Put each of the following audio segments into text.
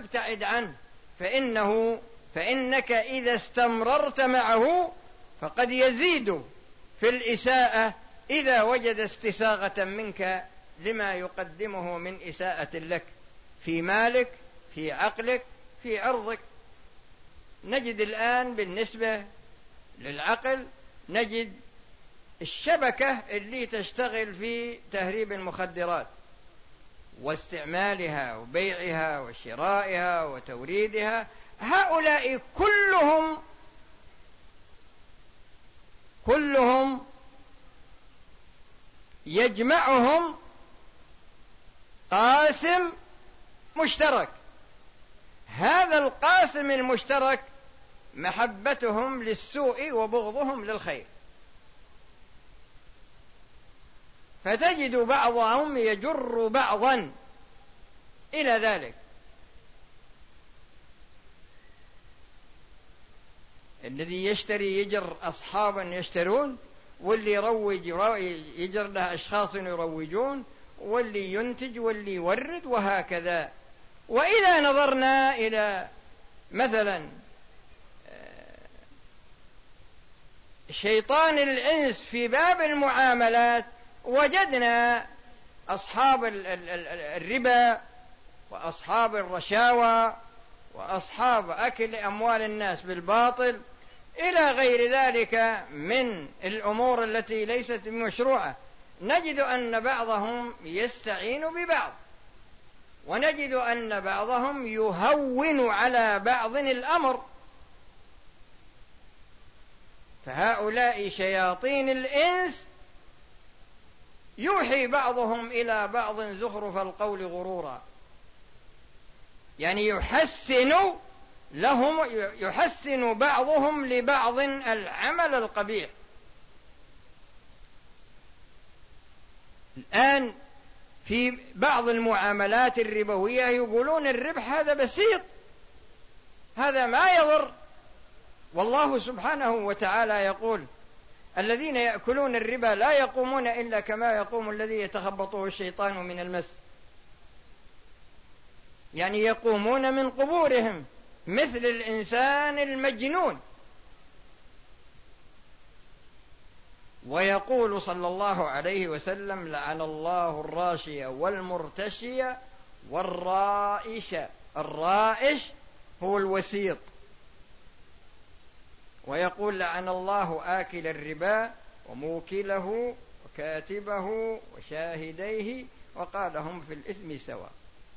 فابتعد عنه، فإنك إذا استمررت معه فقد يزيد في الإساءة إذا وجد استساغة منك لما يقدمه من إساءة لك في مالك، في عقلك، في عرضك. نجد الآن بالنسبة للعقل نجد الشبكة اللي تشتغل في تهريب المخدرات واستعمالها وبيعها وشرائها وتوريدها، هؤلاء كلهم يجمعهم قاسم مشترك. هذا القاسم المشترك محبتهم للسوء وبغضهم للخير، فتجد بعضهم يجر بعضا إلى ذلك. الذي يشتري يجر أصحابا يشترون، واللي يروج يجر له أشخاص يروجون، واللي ينتج واللي يورد، وهكذا. وإذا نظرنا إلى مثلا شيطان الإنس في باب المعاملات، وجدنا أصحاب الربا وأصحاب الرشاوى وأصحاب أكل أموال الناس بالباطل إلى غير ذلك من الأمور التي ليست مشروعة، نجد أن بعضهم يستعين ببعض، ونجد أن بعضهم يهون على بعض الأمر. فهؤلاء شياطين الإنس يوحي بعضهم إلى بعض زخرف القول غرورا، يعني يحسن بعضهم لبعض العمل القبيح. الآن في بعض المعاملات الربوية يقولون الربح هذا بسيط، هذا ما يضر، والله سبحانه وتعالى يقول: الذين يأكلون الربا لا يقومون إلا كما يقوم الذي يتخبطه الشيطان من المس، يعني يقومون من قبورهم مثل الإنسان المجنون. ويقول صلى الله عليه وسلم: لعن الله الراشية والمرتشية والرائش. الرائش هو الوسيط. ويقول: لعن الله آكل الربا وموكله وكاتبه وشاهديه وقال: هم في الإثم سواء.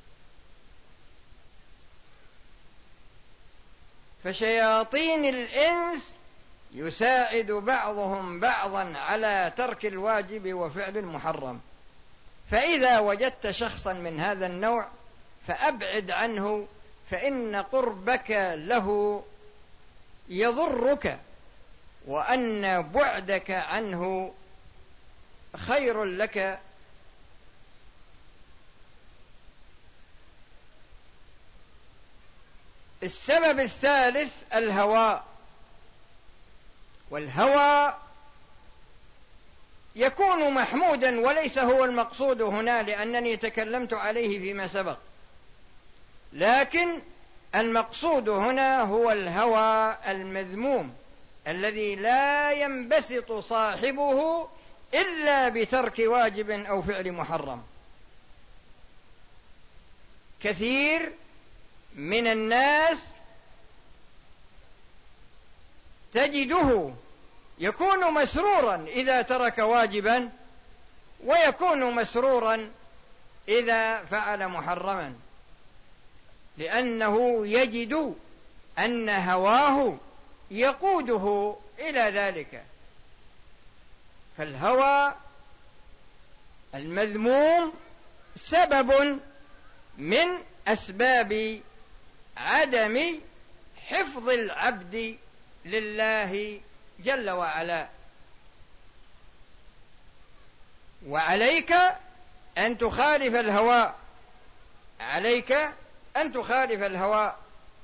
فشياطين الإنس يساعد بعضهم بعضا على ترك الواجب وفعل المحرم. فإذا وجدت شخصا من هذا النوع فأبعد عنه، فإن قربك له يضرك، وأن بعدك عنه خير لك. السبب الثالث الهوى. والهوى يكون محمودا وليس هو المقصود هنا، لأنني تكلمت عليه فيما سبق، لكن المقصود هنا هو الهوى المذموم الذي لا ينبسط صاحبه إلا بترك واجب أو فعل محرم. كثير من الناس تجده يكون مسرورا إذا ترك واجبا، ويكون مسرورا إذا فعل محرما، لأنه يجد أن هواه يقوده إلى ذلك. فالهوى المذموم سبب من أسباب عدم حفظ العبد لله جل وعلا. وعليك أن تخالف الهوى، عليك أن تخالف الهوى.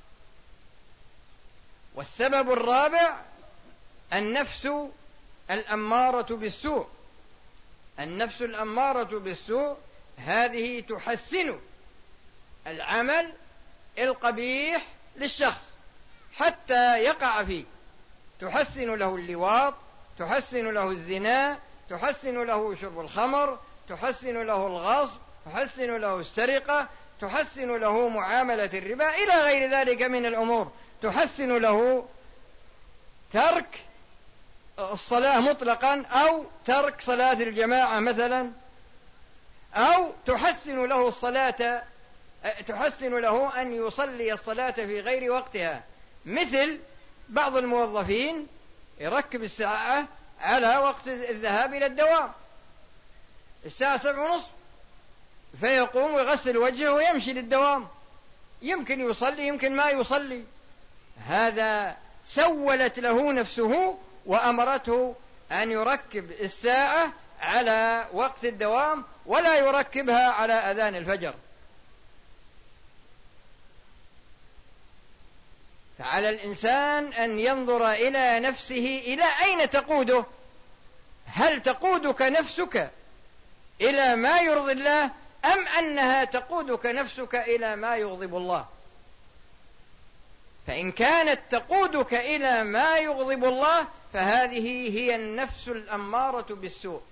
والسبب الرابع النفس الأمارة بالسوء. النفس الأمارة بالسوء هذه تحسن العمل القبيح للشخص حتى يقع فيه، تحسن له اللواط، تحسن له الزنا، تحسن له شرب الخمر، تحسن له الغصب، تحسن له السرقة، تحسن له معاملة الربا إلى غير ذلك من الأمور، تحسن له ترك الصلاة مطلقا أو ترك صلاة الجماعة مثلا، أو تحسن له الصلاة، تحسن له أن يصلي الصلاة في غير وقتها، مثل بعض الموظفين يركب الساعة على وقت الذهاب إلى الدوام، الساعة 7:30، فيقوم ويغسل وجهه ويمشي للدوام، يمكن يصلي يمكن ما يصلي، هذا سولت له نفسه وأمرته أن يركب الساعة على وقت الدوام ولا يركبها على أذان الفجر. فعلى الإنسان أن ينظر إلى نفسه إلى أين تقوده، هل تقودك نفسك إلى ما يرضي الله أم أنها تقودك نفسك إلى ما يغضب الله؟ فإن كانت تقودك إلى ما يغضب الله فهذه هي النفس الأمارة بالسوء.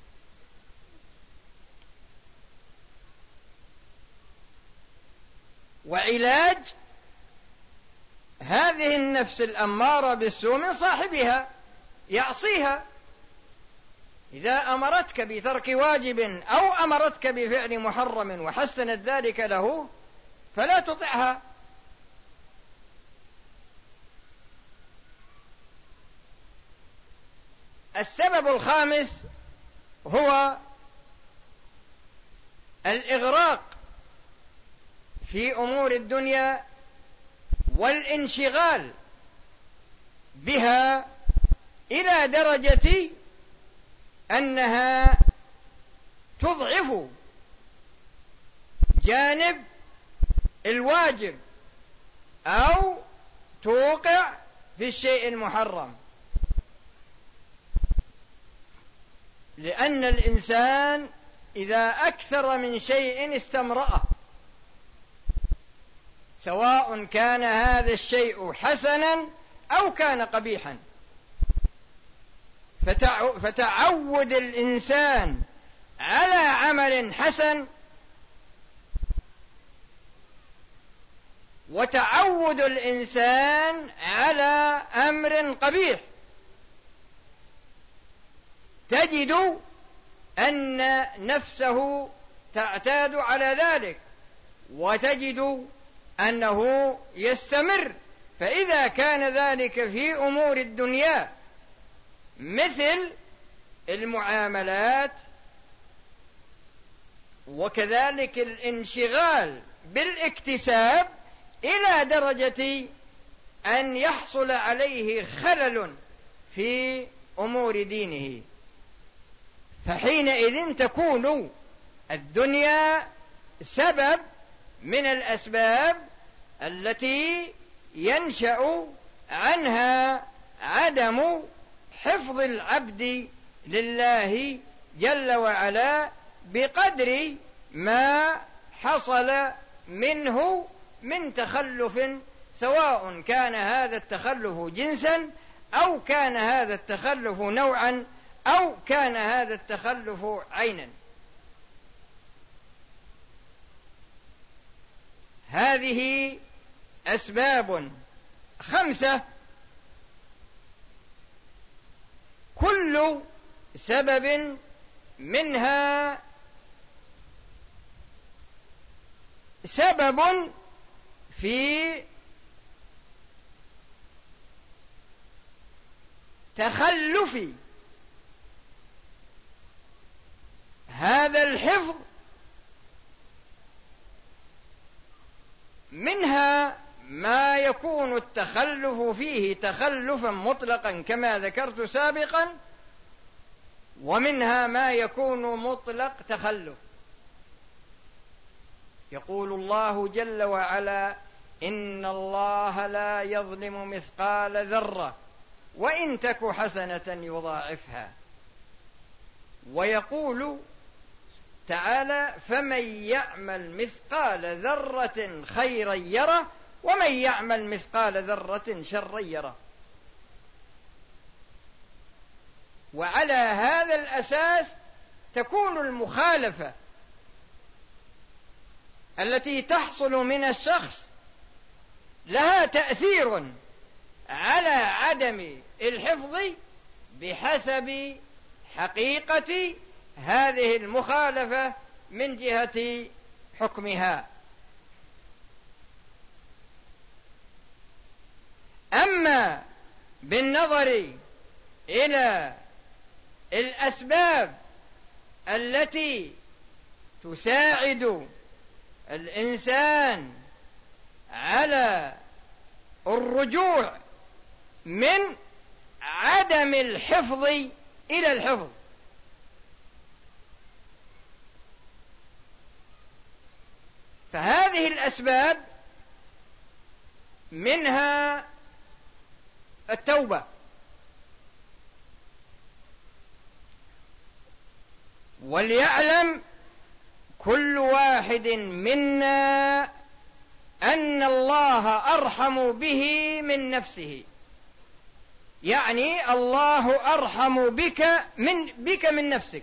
وعلاج هذه النفس الأمارة بالسوء من صاحبها، يعصيها، إذا أمرتك بترك واجب أو أمرتك بفعل محرم وحسنت ذلك له فلا تطعها. السبب الخامس هو الإغراق في أمور الدنيا والانشغال بها إلى درجة أنها تضعف جانب الواجب أو توقع في الشيء المحرم، لأن الإنسان إذا أكثر من شيء استمرأه، سواء كان هذا الشيء حسنا أو كان قبيحا، فتعود الإنسان على عمل حسن وتعود الإنسان على أمر قبيح، تجد أن نفسه تعتاد على ذلك وتجد أنه يستمر. فإذا كان ذلك في أمور الدنيا مثل المعاملات وكذلك الانشغال بالاكتساب إلى درجة أن يحصل عليه خلل في أمور دينه، فحينئذ تكون الدنيا سبب من الأسباب التي ينشأ عنها عدم حفظ العبد لله جل وعلا بقدر ما حصل منه من تخلف، سواء كان هذا التخلف جنسا أو كان هذا التخلف نوعا أو كان هذا التخلف عينا. هذه أسباب 5 كل سبب منها سبب في تخلف هذا الحفظ، منها ما يكون التخلف فيه تخلفا مطلقا كما ذكرت سابقا، ومنها ما يكون مطلق تخلف. يقول الله جل وعلا: إن الله لا يظلم مثقال ذرة وإن تك حسنة يضاعفها. ويقول تعالى: فمن يعمل مثقال ذرة خيرا يره ومن يعمل مثقال ذرة شرا يره. وعلى هذا الأساس تكون المخالفة التي تحصل من الشخص لها تأثير على عدم الحفظ بحسب حقيقة هذه المخالفة من جهة حكمها. أما بالنظر إلى الأسباب التي تساعد الإنسان على الرجوع من عدم الحفظ إلى الحفظ، فهذه الأسباب منها التوبة، وليعلم كل واحد منا أن الله أرحم به من نفسه، يعني الله أرحم بك من نفسك.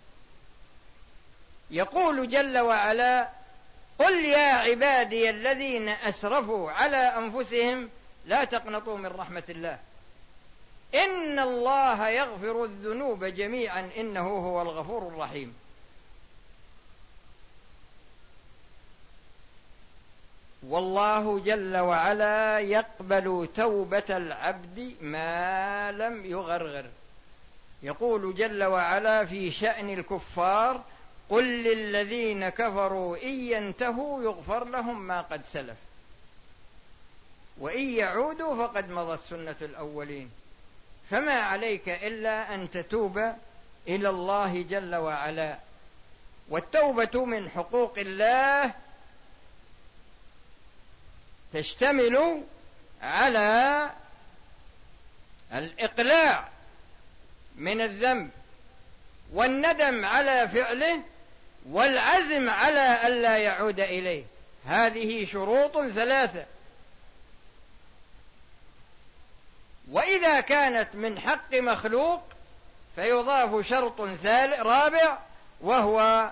يقول جل وعلا: قل يا عبادي الذين أسرفوا على أنفسهم لا تقنطوا من رحمة الله إن الله يغفر الذنوب جميعا إنه هو الغفور الرحيم. والله جل وعلا يقبل توبة العبد ما لم يغرغر. يقول جل وعلا في شأن الكفار: قل للذين كفروا إن ينتهوا يغفر لهم ما قد سلف وإن يعودوا فقد مضت سنة الأولين. فما عليك إلا أن تتوب إلى الله جل وعلا. والتوبة من حقوق الله تشتمل على الإقلاع من الذنب والندم على فعله والعزم على ألا يعود إليه. هذه شروط ثلاثة. وإذا كانت من حق مخلوق فيضاف شرط رابع، وهو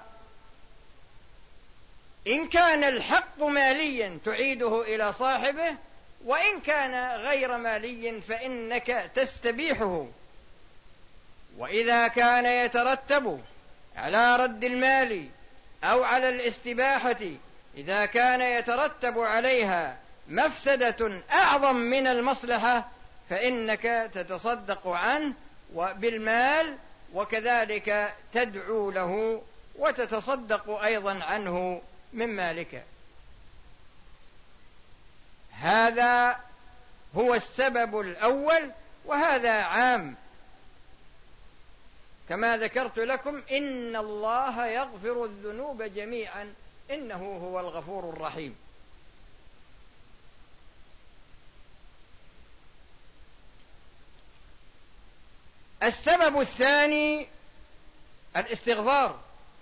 إن كان الحق ماليا تعيده إلى صاحبه، وإن كان غير مالي فإنك تستبيحه. وإذا كان يترتب على رد المال أو على الاستباحة، إذا كان يترتب عليها مفسدة أعظم من المصلحة فإنك تتصدق عنه بالمال، وكذلك تدعو له وتتصدق أيضا عنه من مالك. هذا هو السبب الأول، وهذا عام كما ذكرت لكم: إن الله يغفر الذنوب جميعا إنه هو الغفور الرحيم. السبب الثاني الاستغفار.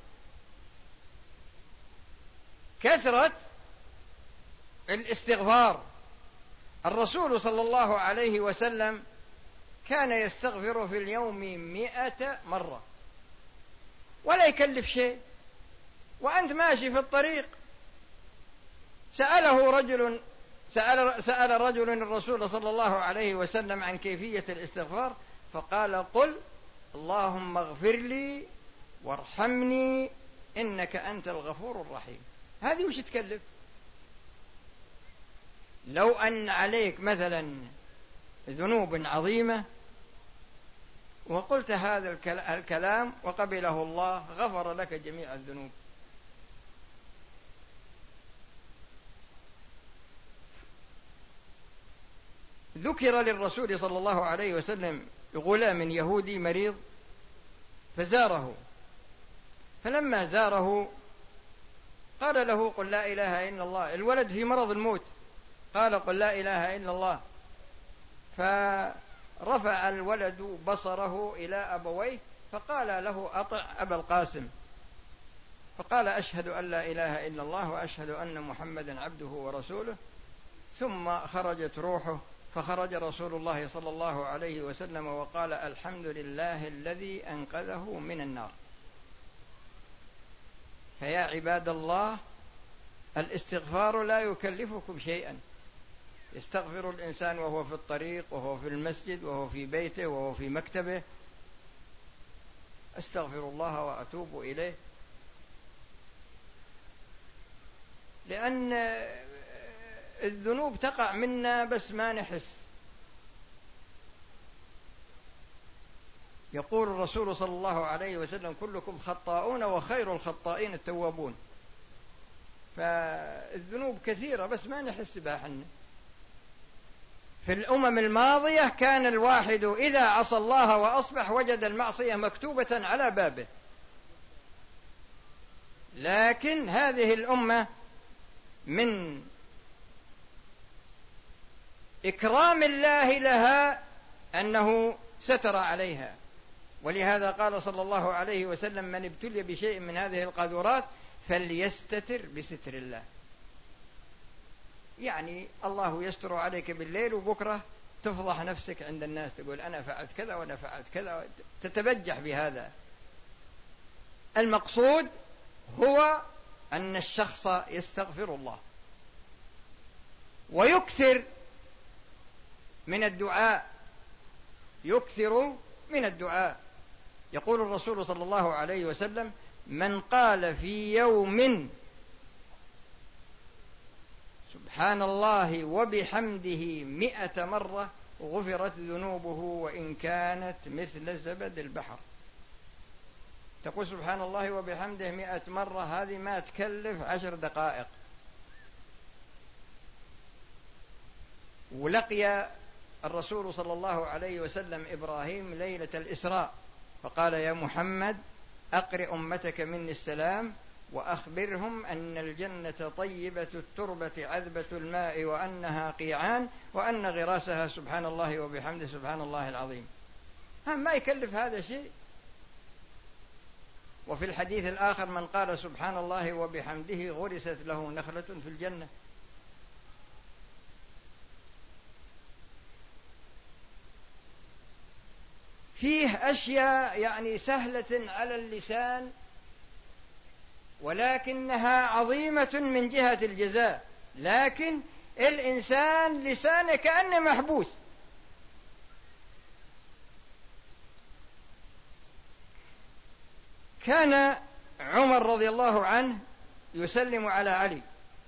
كثرة الاستغفار. الرسول صلى الله عليه وسلم كان يستغفر في اليوم 100 مرة ولا يكلف شيء، وأنت ماشي في الطريق سأل رجل الرسول صلى الله عليه وسلم عن كيفية الاستغفار فقال: قل اللهم اغفر لي وارحمني إنك أنت الغفور الرحيم. هذه وش تكلف؟ لو أن عليك مثلا ذنوب عظيمة وقلت هذا الكلام وقبله الله غفر لك جميع الذنوب. ذكر للرسول صلى الله عليه وسلم غلام يهودي مريض فزاره، فلما زاره قال له: قل لا إله إلا الله. الولد في مرض الموت، قال: قل لا إله إلا الله. فرفع الولد بصره إلى أبويه فقال له: أطع أبا القاسم. فقال أشهد أن لا إله إلا الله وأشهد أن محمدا عبده ورسوله، ثم خرجت روحه، فخرج رسول الله صلى الله عليه وسلم وقال الحمد لله الذي أنقذه من النار. فيا عباد الله، الاستغفار لا يكلفكم شيئا. يستغفر الإنسان وهو في الطريق، وهو في المسجد، وهو في بيته، وهو في مكتبه: أستغفر الله وأتوب إليه. لأن الذنوب تقع منا بس ما نحس. يقول الرسول صلى الله عليه وسلم: كلكم خطاؤون وخير الخطائين التوابون. فالذنوب كثيرة بس ما نحس بها حنا. في الأمم الماضية كان الواحد إذا عصى الله وأصبح وجد المعصية مكتوبة على بابه، لكن هذه الأمة من إكرام الله لها أنه ستر عليها. ولهذا قال صلى الله عليه وسلم: من ابتلي بشيء من هذه القاذورات فليستتر بستر الله. يعني الله يستر عليك بالليل، وبكرة تفضح نفسك عند الناس، تقول أنا فعلت كذا وأنا فعلت كذا، تتبجح بهذا. المقصود هو أن الشخص يستغفر الله ويكثر من الدعاء، يكثر من الدعاء. يقول الرسول صلى الله عليه وسلم: من قال في يوم سبحان الله وبحمده 100 مرة غفرت ذنوبه وإن كانت مثل زبد البحر. تقول سبحان الله وبحمده 100 مرة، هذه ما تكلف 10 دقائق. ولقي الرسول صلى الله عليه وسلم إبراهيم ليلة الإسراء، فقال: يا محمد أقرئ أمتك مني السلام وأخبرهم أن الجنة طيبة التربة عذبة الماء وأنها قيعان وأن غراسها سبحان الله وبحمده سبحان الله العظيم. ما يكلف هذا شيء. وفي الحديث الآخر: من قال سبحان الله وبحمده غرست له نخلة في الجنة. فيه أشياء يعني سهلة على اللسان ولكنها عظيمة من جهة الجزاء، لكن الإنسان لسانه كأنه محبوس. كان عمر رضي الله عنه يسلم على علي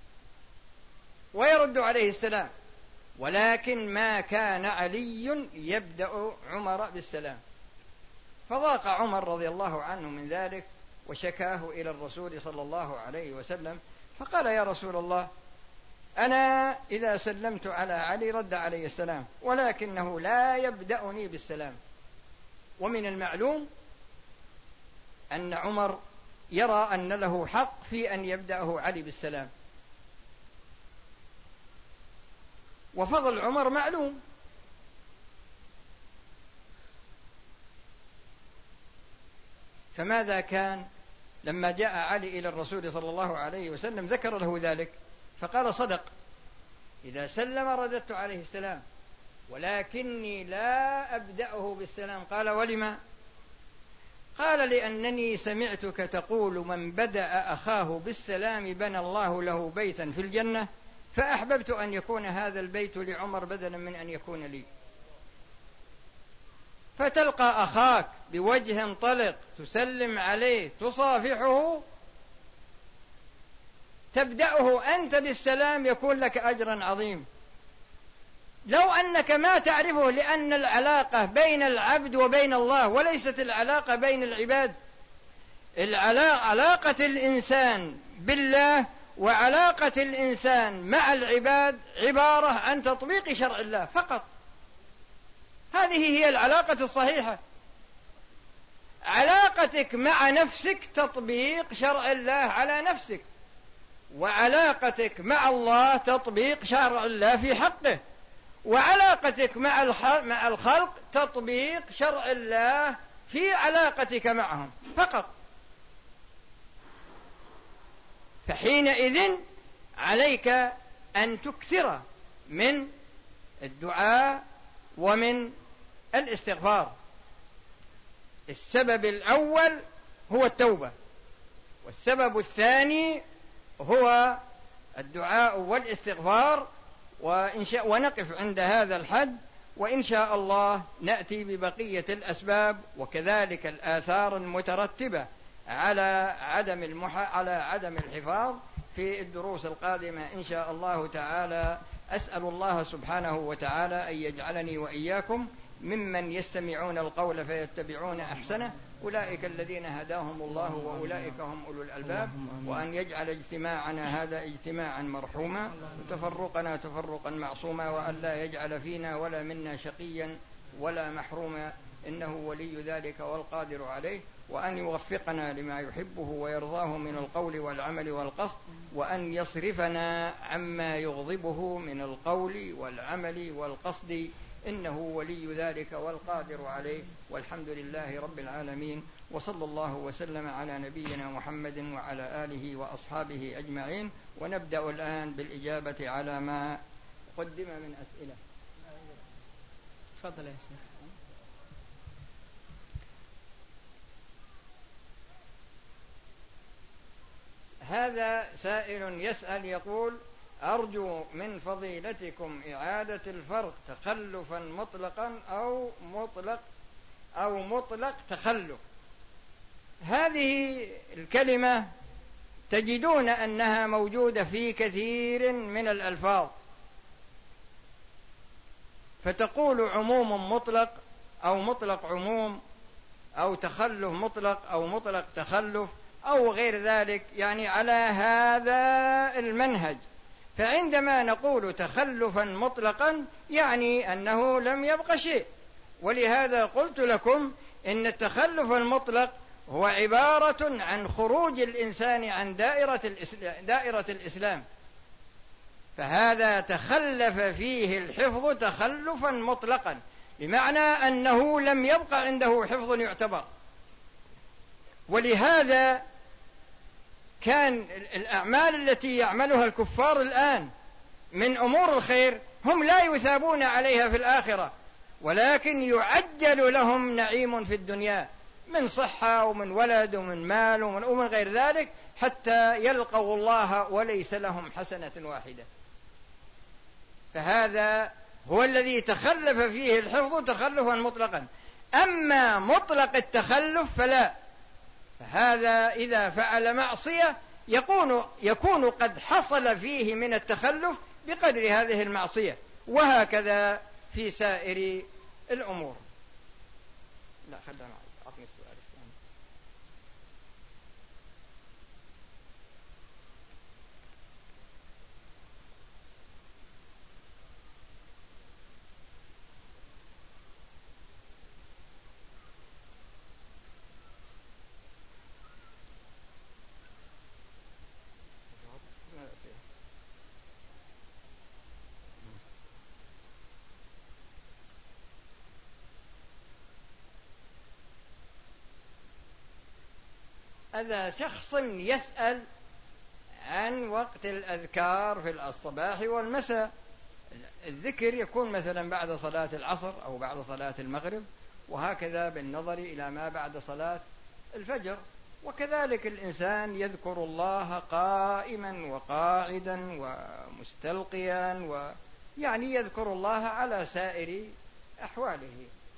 ويرد عليه السلام، ولكن ما كان علي يبدأ عمر بالسلام، فضاق عمر رضي الله عنه من ذلك وشكاه إلى الرسول صلى الله عليه وسلم، فقال: يا رسول الله، أنا إذا سلمت على علي رد علي السلام، ولكنه لا يبدأني بالسلام. ومن المعلوم أن عمر يرى أن له حق في أن يبدأه علي بالسلام، وفضل عمر معلوم. فماذا كان لما جاء علي إلى الرسول صلى الله عليه وسلم ذكر له ذلك، فقال: صدق، إذا سلم رددت عليه السلام، ولكني لا أبدأه بالسلام. قال: ولما؟ قال: لأنني سمعتك تقول من بدأ أخاه بالسلام بنى الله له بيتا في الجنة، فأحببت أن يكون هذا البيت لعمر بدلا من أن يكون لي. فتلقى أخاك بوجه طلق، تسلم عليه، تصافحه، تبدأه أنت بالسلام، يكون لك أجر عظيم. لو أنك ما تعرفه، لأن العلاقة بين العبد وبين الله وليست العلاقة بين العباد. علاقة الإنسان بالله وعلاقة الإنسان مع العباد عبارة عن تطبيق شرع الله فقط. هذه هي العلاقة الصحيحة. علاقتك مع نفسك تطبيق شرع الله على نفسك، وعلاقتك مع الله تطبيق شرع الله في حقه، وعلاقتك مع الخلق تطبيق شرع الله في علاقتك معهم فقط. فحينئذ عليك أن تكثر من الدعاء ومن الاستغفار. السبب الأول هو التوبة، والسبب الثاني هو الدعاء والاستغفار. ونقف عند هذا الحد، وإن شاء الله نأتي ببقية الأسباب وكذلك الآثار المترتبة على عدم الحفاظ في الدروس القادمة إن شاء الله تعالى. أسأل الله سبحانه وتعالى أن يجعلني وإياكم ممن يستمعون القول فيتبعون أحسنه، أولئك الذين هداهم الله وأولئك هم أولو الألباب، وأن يجعل اجتماعنا هذا اجتماعا مرحوما وتفرقنا تفرقا معصوما، وأن لا يجعل فينا ولا منا شقيا ولا محروما، إنه ولي ذلك والقادر عليه، وأن يوفقنا لما يحبه ويرضاه من القول والعمل والقصد، وأن يصرفنا عما يغضبه من القول والعمل والقصد، إنه ولي ذلك والقادر عليه. والحمد لله رب العالمين، وصلى الله وسلم على نبينا محمد وعلى آله وأصحابه أجمعين. ونبدأ الآن بالإجابة على ما قدم من أسئلة. تفضل يا شيخ. هذا سائل يسأل يقول: أرجو من فضيلتكم إعادة الفرق تخلفا مطلقا أو مطلق تخلف. هذه الكلمة تجدون أنها موجودة في كثير من الألفاظ، فتقول عموم مطلق أو مطلق عموم أو تخلف مطلق أو مطلق تخلف أو غير ذلك، يعني على هذا المنهج. فعندما نقول تخلفا مطلقا يعني أنه لم يبق شيء، ولهذا قلت لكم إن التخلف المطلق هو عبارة عن خروج الإنسان عن دائرة الإسلام، فهذا تخلف فيه الحفظ تخلفا مطلقا، بمعنى أنه لم يبق عنده حفظ يعتبر. ولهذا كان الأعمال التي يعملها الكفار الآن من أمور الخير هم لا يثابون عليها في الآخرة، ولكن يعجل لهم نعيم في الدنيا من صحة ومن ولد ومن مال ومن غير ذلك، حتى يلقوا الله وليس لهم حسنة واحدة. فهذا هو الذي تخلف فيه الحفظ تخلفا مطلقا. أما مطلق التخلف فلا، فهذا إذا فعل معصية يكون قد حصل فيه من التخلف بقدر هذه المعصية، وهكذا في سائر الأمور. لا خلنا معي، أعطني السؤال الثاني. هذا شخص يسأل عن وقت الأذكار في الصباح والمساء. الذكر يكون مثلا بعد صلاة العصر أو بعد صلاة المغرب، وهكذا بالنظر إلى ما بعد صلاة الفجر. وكذلك الإنسان يذكر الله قائما وقاعدا ومستلقيا، يعني يذكر الله على سائر أحواله.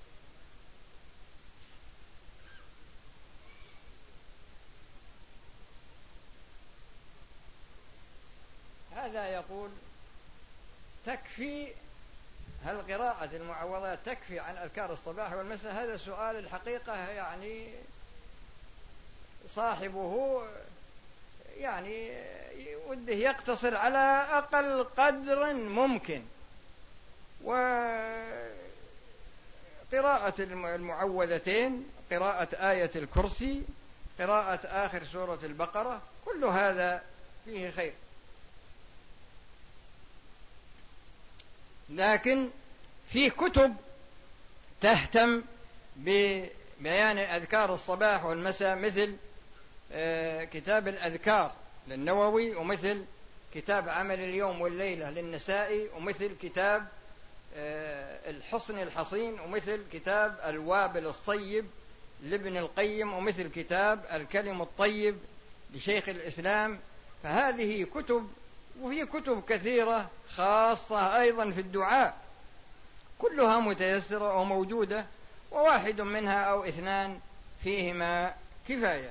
هذا يقول: تكفي هل قراءة المعوذات تكفي عن أذكار الصباح والمساء؟ هذا سؤال الحقيقة يعني صاحبه يعني وده يقتصر على أقل قدر ممكن، وقراءة المعوذتين، قراءة آية الكرسي، قراءة آخر سورة البقرة، كل هذا فيه خير. لكن في كتب تهتم ببيان أذكار الصباح والمساء، مثل كتاب الأذكار للنووي، ومثل كتاب عمل اليوم والليلة للنسائي، ومثل كتاب الحصن الحصين، ومثل كتاب الوابل الصيب لابن القيم، ومثل كتاب الكلم الطيب لشيخ الإسلام. فهذه كتب، وفي كتب كثيرة خاصة أيضا في الدعاء، كلها متيسرة وموجودة، وواحد منها أو اثنان فيهما كفاية.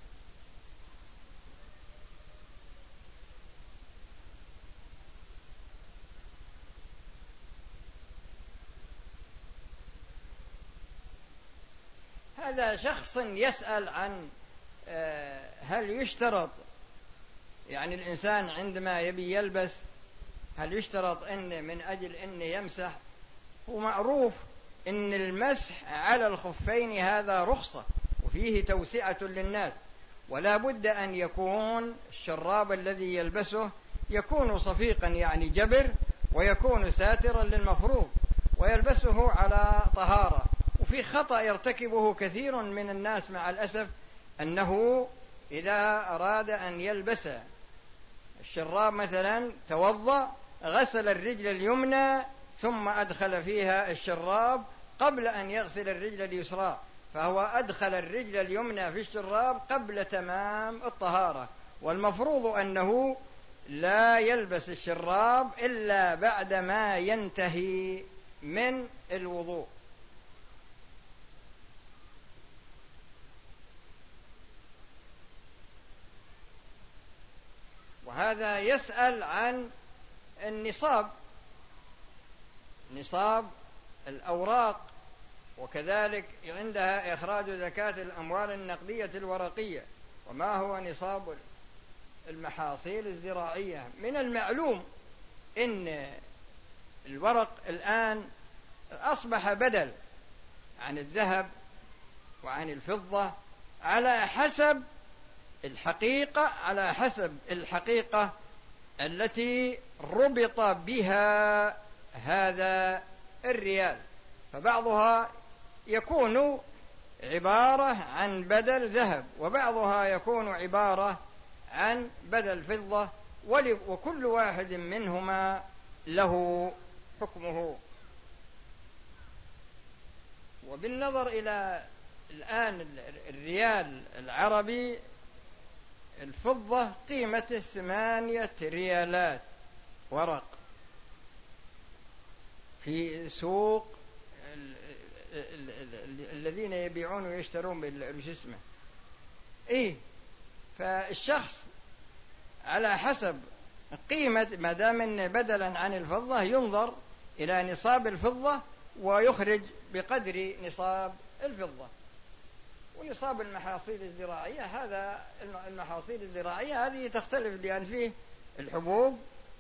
هذا شخص يسأل عن هل يشترط، يعني الإنسان عندما يبي يلبس هل يشترط أن من أجل أن يمسح؟ هو معروف أن المسح على الخفين هذا رخصة وفيه توسعة للناس، ولا بد أن يكون الشراب الذي يلبسه يكون صفيقا يعني جبر، ويكون ساترا للمفروض، ويلبسه على طهارة. وفي خطأ يرتكبه كثير من الناس مع الأسف، أنه إذا أراد أن يلبس الشراب مثلا توضأ، غسل الرجل اليمنى ثم أدخل فيها الشراب قبل أن يغسل الرجل اليسرى، فهو أدخل الرجل اليمنى في الشراب قبل تمام الطهارة، والمفروض أنه لا يلبس الشراب إلا بعدما ينتهي من الوضوء. وهذا يسأل عن النصاب، نصاب الأوراق، وكذلك عندها إخراج زكاة الأموال النقدية الورقية، وما هو نصاب المحاصيل الزراعية. من المعلوم إن الورق الآن أصبح بدل عن الذهب وعن الفضة على حسب الحقيقة التي ربط بها هذا الريال، فبعضها يكون عبارة عن بدل ذهب، وبعضها يكون عبارة عن بدل فضة، وكل واحد منهما له حكمه. وبالنظر إلى الآن الريال العربي، الفضة قيمته 8 ريالات ورق في سوق الذين يبيعون ويشترون بالجسمة. فالشخص على حسب قيمة، ما دام بدلا عن الفضة ينظر إلى نصاب الفضة ويخرج بقدر نصاب الفضة. ونصاب المحاصيل الزراعية، هذا المحاصيل الزراعية هذه تختلف، لأن فيه الحبوب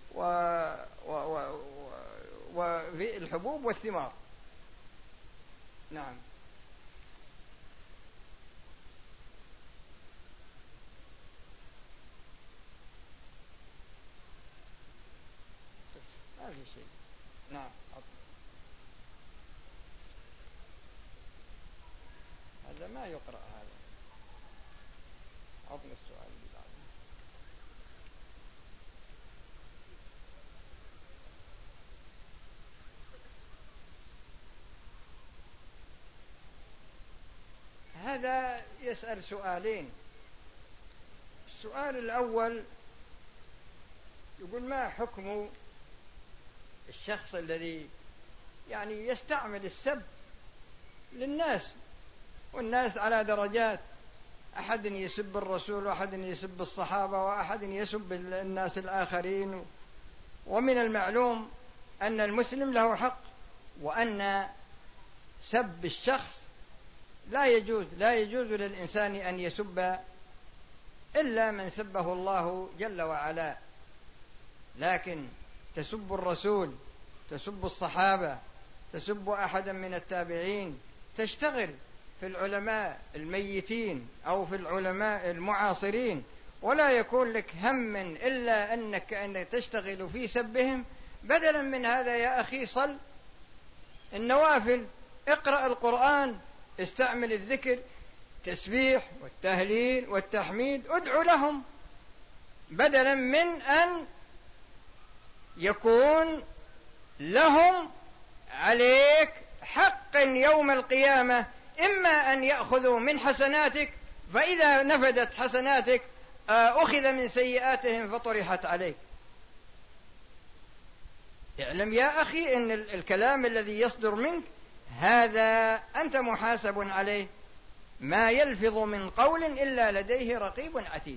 وفي الحبوب والثمار. نعم. ما في شيء. نعم. هذا ما يقرأ، هذا عطنا السؤال اللي بعده. هذا يسأل سؤالين. السؤال الأول يقول: ما حكم الشخص الذي يعني يستعمل السب للناس، والناس على درجات، أحد يسب الرسول، وأحد يسب الصحابة، وأحد يسب الناس الآخرين. ومن المعلوم أن المسلم له حق، وأن سب الشخص لا يجوز للإنسان أن يسب إلا من سبه الله جل وعلا. لكن تسب الرسول، تسب الصحابة، تسب أحدا من التابعين، تشتغل في العلماء الميتين أو في العلماء المعاصرين، ولا يكون لك هم إلا أنك تشتغل في سبهم. بدلا من هذا يا أخي صل النوافل، اقرأ القرآن، استعمل الذكر، تسبيح والتهليل والتحميد، ادعو لهم، بدلا من أن يكون لهم عليك حق يوم القيامة، إما أن يأخذوا من حسناتك، فإذا نفدت حسناتك أخذ من سيئاتهم فطرحت عليك. اعلم يا أخي أن الكلام الذي يصدر منك هذا أنت محاسب عليه، ما يلفظ من قول إلا لديه رقيب عتيد.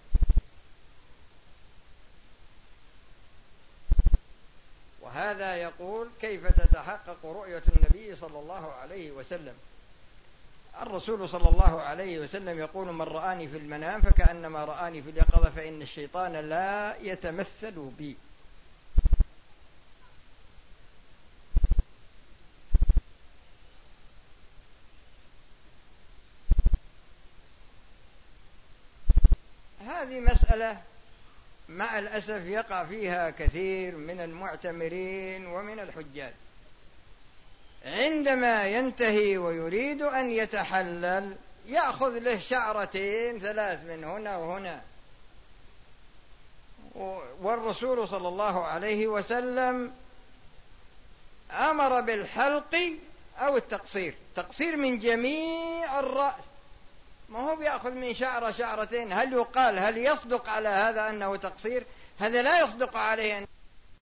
وهذا يقول: كيف تتحقق رؤية النبي صلى الله عليه وسلم؟ الرسول صلى الله عليه وسلم يقول: من رآني في المنام فكأنما رآني في اليقظة، فإن الشيطان لا يتمثل بي. هذه مسألة مع الأسف يقع فيها كثير من المعتمرين ومن الحجاج، عندما ينتهي ويريد أن يتحلل يأخذ له شعرتين ثلاث من هنا وهنا، والرسول صلى الله عليه وسلم أمر بالحلق أو التقصير، تقصير من جميع الرأس، ما هو بيأخذ من شعرة شعرتين. هل يقال، هل يصدق على هذا أنه تقصير؟ هذا لا يصدق عليه.